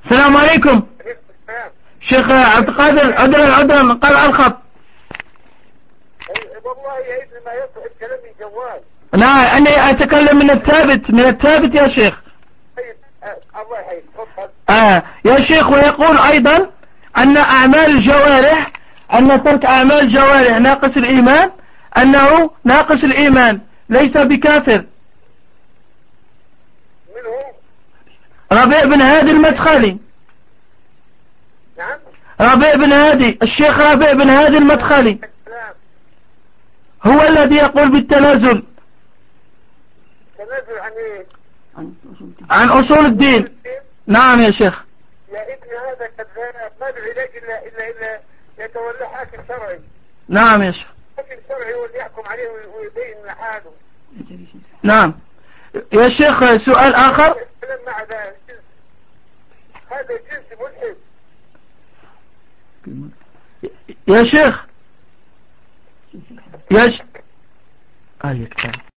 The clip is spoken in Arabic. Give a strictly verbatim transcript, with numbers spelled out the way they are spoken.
السلام عليكم. شيخ عبد القادر عذرا عذرا قال على الخط. والله يا ابني ما يصلح كلامي جوال. نعم أنا أتكلم من الثابت من الثابت يا شيخ. طيب الله يحييك تفضل. آه يا شيخ، ويقول أيضا أن أعمال الجوارح أن ترك أعمال الجوارح ناقص الإيمان، أنه ناقص الإيمان ليس بكافر. من هو؟ ربيع بن هادي المدخلي. نعم ربيع بن هادي، الشيخ ربيع بن هادي المدخلي هو الذي يقول بالتنازل. تنازل عن ايه؟ عن أصول الدين. نعم يا شيخ. يا ابني هذا كذاب، ما له علاج الا الا الا يتولى حاكم شرعي. نعم يا شيخ. حاكم شرعي هو اللي يحكم عليه ويبين حاله. نعم يا شيخ. سؤال آخر. الكلام مع هذا هذا جنس ملحد يا شيخ. يا شيخ. آه يكتب.